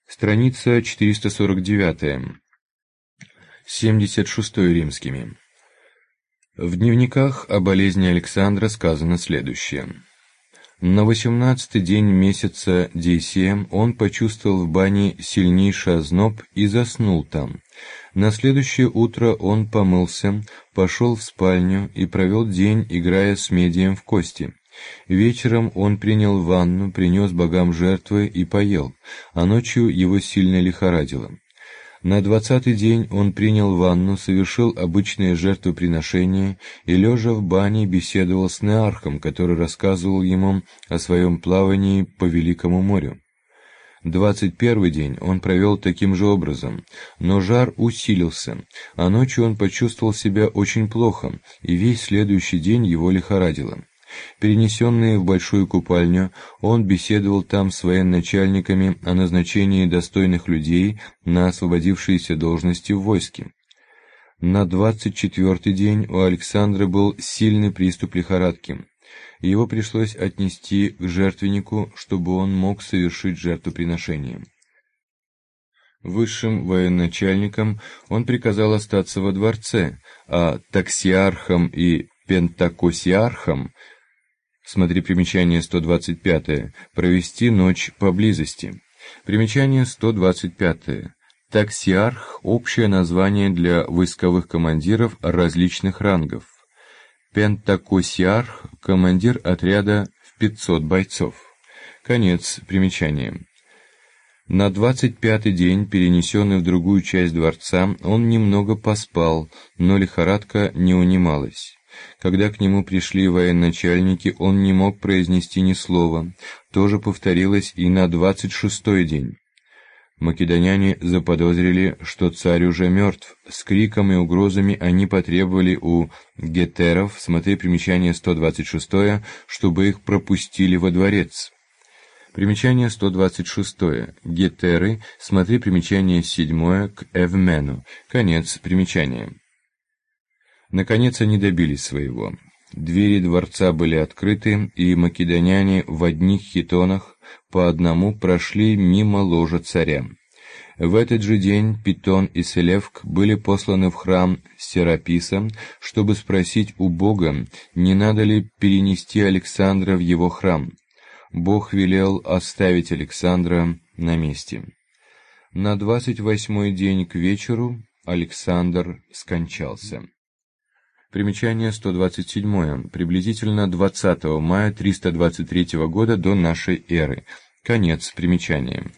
Страница 449. 76 римскими. В дневниках о болезни Александра сказано следующее. На 18-й день месяца Дейсия он почувствовал в бане сильнейший озноб и заснул там. На следующее утро он помылся, пошел в спальню и провел день, играя с медием в кости. Вечером он принял ванну, принес богам жертвы и поел, а ночью его сильно лихорадило. На 20-й день он принял ванну, совершил обычное жертвоприношение и, лежа в бане, беседовал с Неархом, который рассказывал ему о своем плавании по Великому морю. 21-й день он провел таким же образом, но жар усилился, а ночью он почувствовал себя очень плохо, и весь следующий день его лихорадило. Перенесенный в большую купальню, он беседовал там с военачальниками о назначении достойных людей на освободившиеся должности в войске. На 24-й день у Александра был сильный приступ лихорадки. Его пришлось отнести к жертвеннику, чтобы он мог совершить жертвоприношение. Высшим военачальникам он приказал остаться во дворце, а таксиархам и пентакосиархам, смотри примечание 125, провести ночь поблизости. Примечание 125. Таксиарх – общее название для войсковых командиров различных рангов. Пентакосиарх – командир отряда в 500 бойцов. Конец примечания. На 25-й день, перенесенный в другую часть дворца, он немного поспал, но лихорадка не унималась. Когда к нему пришли военачальники, он не мог произнести ни слова. То же повторилось и на 26-й день. Македоняне заподозрили, что царь уже мертв. С криком и угрозами они потребовали у гетеров, смотри примечание 126, чтобы их пропустили во дворец. Примечание 126. Гетеры, смотри примечание 7 к Эвмену. Конец примечания. Наконец они добились своего. Двери дворца были открыты, и македоняне в одних хитонах по одному прошли мимо ложа царя. В этот же день Питон и Селевк были посланы в храм Сераписа, чтобы спросить у Бога, не надо ли перенести Александра в его храм. Бог велел оставить Александра на месте. На 28-й день к вечеру Александр скончался. Примечание 127. Приблизительно 20 мая 323 года до нашей эры. Конец примечания.